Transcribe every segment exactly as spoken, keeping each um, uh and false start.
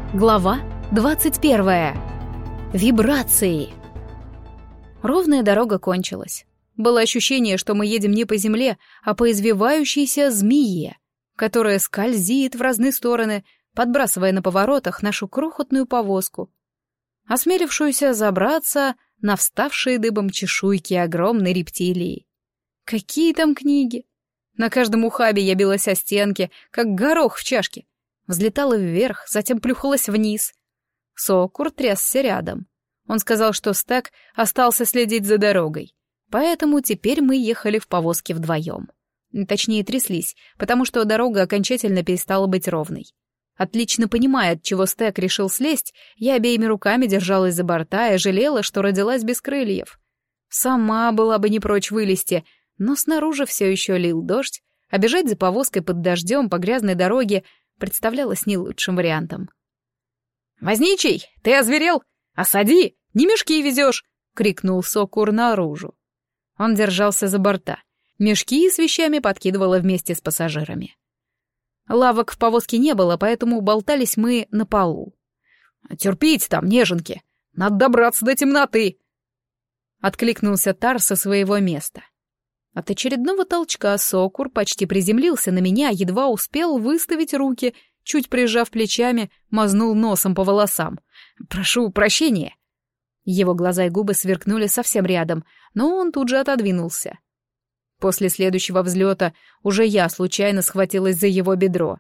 Глава двадцать первая. Вибрации. Ровная дорога кончилась. Было ощущение, что мы едем не по земле, а по извивающейся змее, которая скользит в разные стороны, подбрасывая на поворотах нашу крохотную повозку, осмелившуюся забраться на вставшие дыбом чешуйки огромной рептилии. Какие там книги? На каждом ухабе я билась о стенки, как горох в чашке. Взлетала вверх, затем плюхалась вниз. Сокур трясся рядом. Он сказал, что Стэк остался следить за дорогой. Поэтому теперь мы ехали в повозке вдвоем. Точнее, тряслись, потому что дорога окончательно перестала быть ровной. Отлично понимая, от чего Стэк решил слезть, я обеими руками держалась за борта и жалела, что родилась без крыльев. Сама была бы не прочь вылезти, но снаружи все еще лил дождь, а бежать за повозкой под дождем по грязной дороге представлялось не лучшим вариантом. «Возничий, ты озверел? Осади! Не мешки везешь!» — крикнул Сокур наружу. Он держался за борта. Мешки с вещами подкидывало вместе с пассажирами. Лавок в повозке не было, поэтому болтались мы на полу. «Терпите там, неженки! Надо добраться до темноты!» Откликнулся Тар со своего места. От очередного толчка Сокур почти приземлился на меня, едва успел выставить руки, чуть прижав плечами, мазнул носом по волосам. «Прошу прощения!» Его глаза и губы сверкнули совсем рядом, но он тут же отодвинулся. После следующего взлета уже я случайно схватилась за его бедро.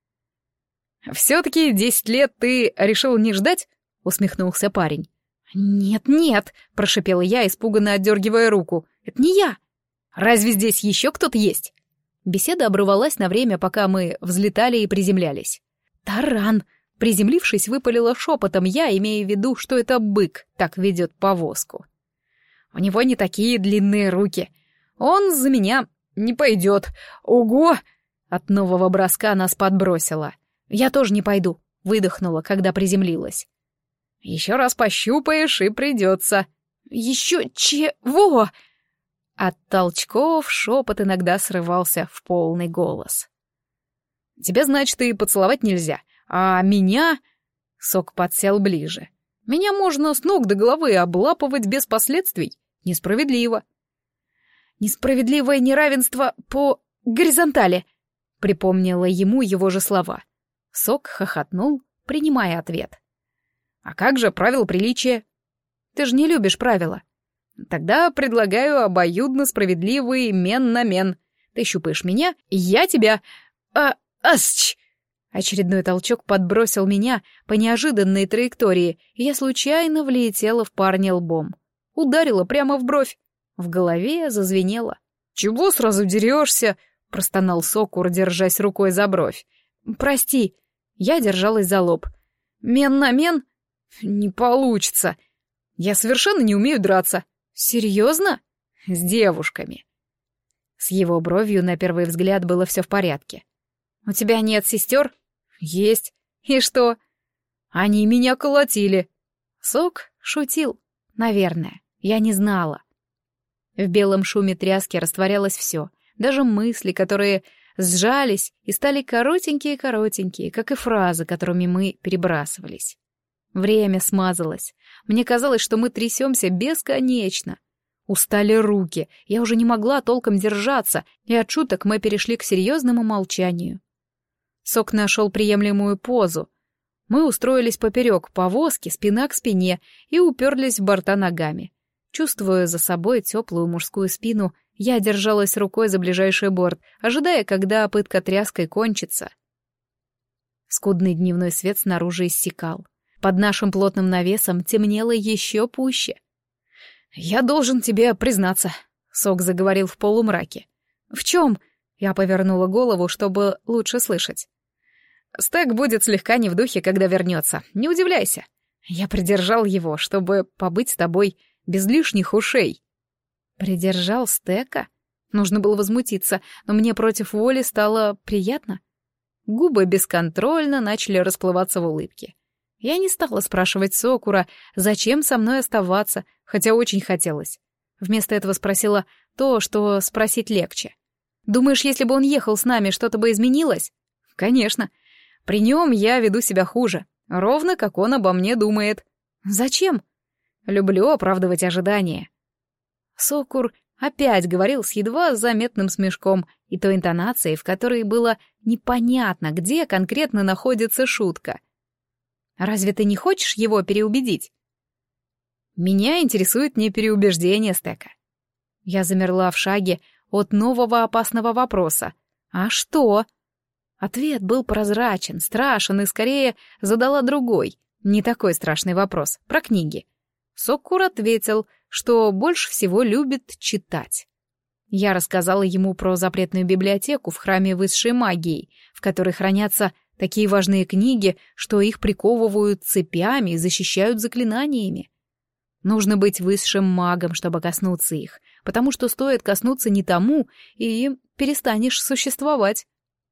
«Все-таки десять лет ты решил не ждать?» — усмехнулся парень. «Нет-нет», — прошипела я, испуганно отдергивая руку. «Это не я. Разве здесь еще кто-то есть?» Беседа оборвалась на время, пока мы взлетали и приземлялись. «Таран!» — приземлившись, выпалила шепотом я, имея в виду, что это бык так ведет повозку. «У него не такие длинные руки. Он за меня не пойдет. Ого!» От нового броска нас подбросило. «Я тоже не пойду», — выдохнула, когда приземлилась. «Еще раз пощупаешь, и придется». «Еще чего?» От толчков шепот иногда срывался в полный голос. «Тебе, значит, и поцеловать нельзя, а меня...» Сок подсел ближе. «Меня можно с ног до головы облапывать без последствий. Несправедливо». «Несправедливое неравенство по горизонтали», — припомнила ему его же слова. Сок хохотнул, принимая ответ. «А как же правила приличия?» «Ты же не любишь правила». «Тогда предлагаю обоюдно справедливый мен на мен. Ты щупаешь меня, я тебя... А... Асч!» Очередной толчок подбросил меня по неожиданной траектории, и я случайно влетела в парня лбом. Ударила прямо в бровь. В голове зазвенело. «Чего сразу дерешься?» — простонал Сокур, держась рукой за бровь. «Прости». Я держалась за лоб. «Мен на мен? Не получится. Я совершенно не умею драться». «Серьезно?» «С девушками». С его бровью на первый взгляд было все в порядке. «У тебя нет сестер?» «Есть. И что?» «Они меня колотили». Сок шутил. Наверное. Я не знала. В белом шуме тряски растворялось все, даже мысли, которые сжались и стали коротенькие-коротенькие, как и фразы, которыми мы перебрасывались. Время смазалось. Мне казалось, что мы трясемся бесконечно. Устали руки, я уже не могла толком держаться, и от шуток мы перешли к серьезному молчанию. Сок нашел приемлемую позу. Мы устроились поперек повозки, спина к спине, и уперлись в борта ногами. Чувствуя за собой теплую мужскую спину, я держалась рукой за ближайший борт, ожидая, когда пытка тряской кончится. Скудный дневной свет снаружи иссякал. Под нашим плотным навесом темнело еще пуще. «Я должен тебе признаться», — Сок заговорил в полумраке. «В чем?» — я повернула голову, чтобы лучше слышать. «Стэк будет слегка не в духе, когда вернется. Не удивляйся. Я придержал его, чтобы побыть с тобой без лишних ушей». «Придержал Стэка?» Нужно было возмутиться, но мне против воли стало приятно. Губы бесконтрольно начали расплываться в улыбке. Я не стала спрашивать Сокура, зачем со мной оставаться, хотя очень хотелось. Вместо этого спросила то, что спросить легче. «Думаешь, если бы он ехал с нами, что-то бы изменилось?» «Конечно. При нем я веду себя хуже. Ровно как он обо мне думает. Зачем? Люблю оправдывать ожидания. Сокур опять говорил с едва заметным смешком и той интонацией, в которой было непонятно, где конкретно находится шутка. «Разве ты не хочешь его переубедить?» «Меня интересует не переубеждение Стека». Я замерла в шаге от нового опасного вопроса. «А что?» Ответ был прозрачен, страшен и скорее задала другой, не такой страшный вопрос, про книги. Сокур ответил, что больше всего любит читать. Я рассказала ему про запретную библиотеку в храме высшей магии, в которой хранятся такие важные книги, что их приковывают цепями и защищают заклинаниями. Нужно быть высшим магом, чтобы коснуться их, потому что стоит коснуться не тому, и перестанешь существовать.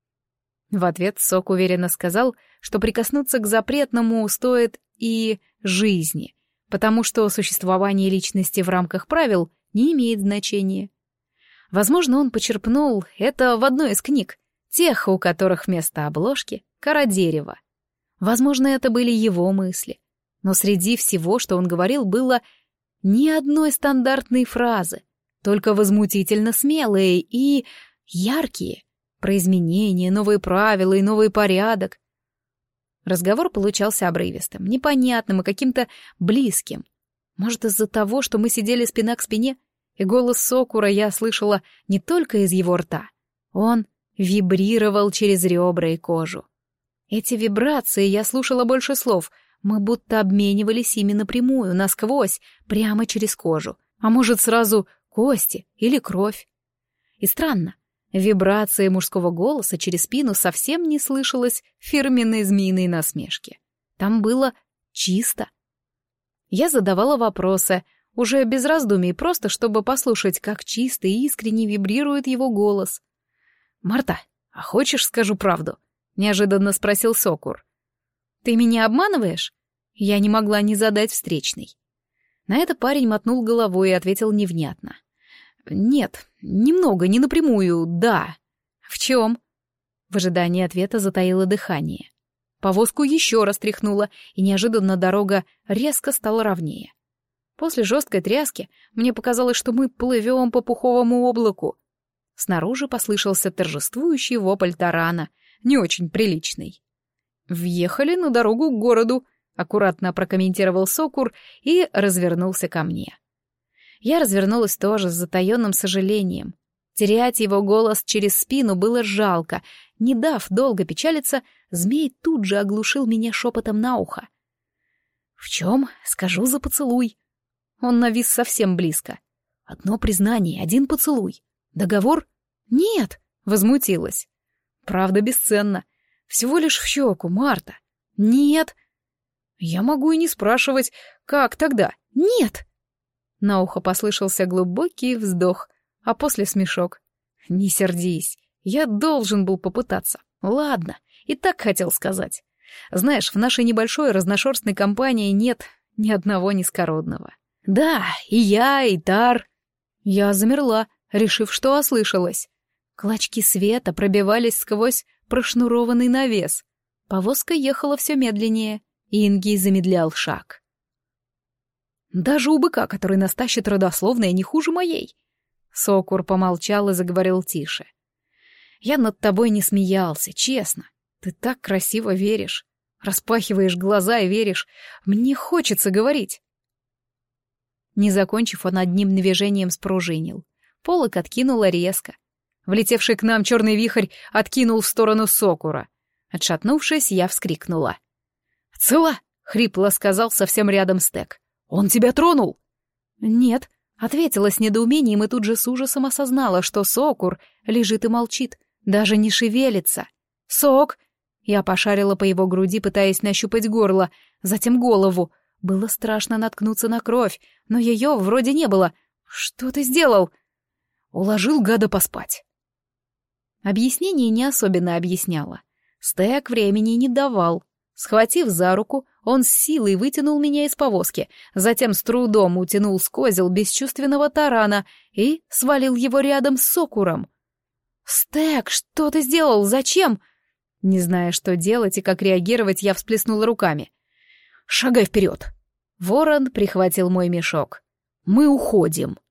В ответ Сок уверенно сказал, что прикоснуться к запретному стоит и жизни, потому что существование личности в рамках правил не имеет значения. Возможно, он почерпнул это в одной из книг, тех, у которых вместо обложки — кора дерева. Возможно, это были его мысли. Но среди всего, что он говорил, было ни одной стандартной фразы, только возмутительно смелые и яркие, про изменения, новые правила и новый порядок. Разговор получался обрывистым, непонятным и каким-то близким. Может, из-за того, что мы сидели спина к спине, и голос Сокура я слышала не только из его рта. Он вибрировал через ребра и кожу. Эти вибрации я слушала больше слов. Мы будто обменивались ими напрямую, насквозь, прямо через кожу. А может, сразу кости или кровь. И странно, вибрации мужского голоса через спину совсем не слышалось фирменной змеиной насмешки. Там было чисто. Я задавала вопросы, уже без раздумий, просто чтобы послушать, как чисто и искренне вибрирует его голос. «Марта, а хочешь, скажу правду?» — неожиданно спросил Сокур. «Ты меня обманываешь?» Я не могла не задать встречный. На это парень мотнул головой и ответил невнятно. «Нет, немного, не напрямую, да». «В чем?» В ожидании ответа затаило дыхание. Повозку еще раз тряхнуло, и неожиданно дорога резко стала ровнее. После жесткой тряски мне показалось, что мы плывем по пуховому облаку. Снаружи послышался торжествующий вопль тарана, не очень приличный. «Въехали на дорогу к городу», — аккуратно прокомментировал Сокур и развернулся ко мне. Я развернулась тоже с затаенным сожалением. Терять его голос через спину было жалко. Не дав долго печалиться, змей тут же оглушил меня шепотом на ухо. «В чем? Скажу за поцелуй». Он навис совсем близко. «Одно признание, один поцелуй. Договор?» «Нет», — возмутилась. «Правда бесценна. Всего лишь в щеку, Марта». «Нет». «Я могу и не спрашивать, как тогда?» «Нет». На ухо послышался глубокий вздох, а после смешок. «Не сердись, я должен был попытаться. Ладно, и так хотел сказать. Знаешь, в нашей небольшой разношерстной компании нет ни одного низкородного. Да, и я, и Тар». Я замерла, решив, что ослышалась. Клочки света пробивались сквозь прошнурованный навес. Повозка ехала все медленнее, и Инги замедлял шаг. «Даже у быка, который нас тащит родословная, не хуже моей». Сокур помолчал и заговорил тише. «Я над тобой не смеялся, честно. Ты так красиво веришь. Распахиваешь глаза и веришь. Мне хочется говорить». Не закончив, он одним движением спружинил. Полок откинуло резко. Влетевший к нам черный вихрь откинул в сторону Сокура. Отшатнувшись, я вскрикнула. «Цела!» — хрипло сказал совсем рядом Стек. «Он тебя тронул?» «Нет», — ответила с недоумением и тут же с ужасом осознала, что Сокур лежит и молчит, даже не шевелится. «Сок!» Я пошарила по его груди, пытаясь нащупать горло, затем голову. Было страшно наткнуться на кровь, но ее вроде не было. «Что ты сделал?» «Уложил гада поспать». Объяснение не особенно объясняло. Стек времени не давал. Схватив за руку, он с силой вытянул меня из повозки, затем с трудом утянул с козел бесчувственного тарана и свалил его рядом с Сокуром. «Стек, что ты сделал? Зачем?» Не зная, что делать и как реагировать, я всплеснула руками. Шагай вперед!» Ворон прихватил мой мешок. «Мы уходим!»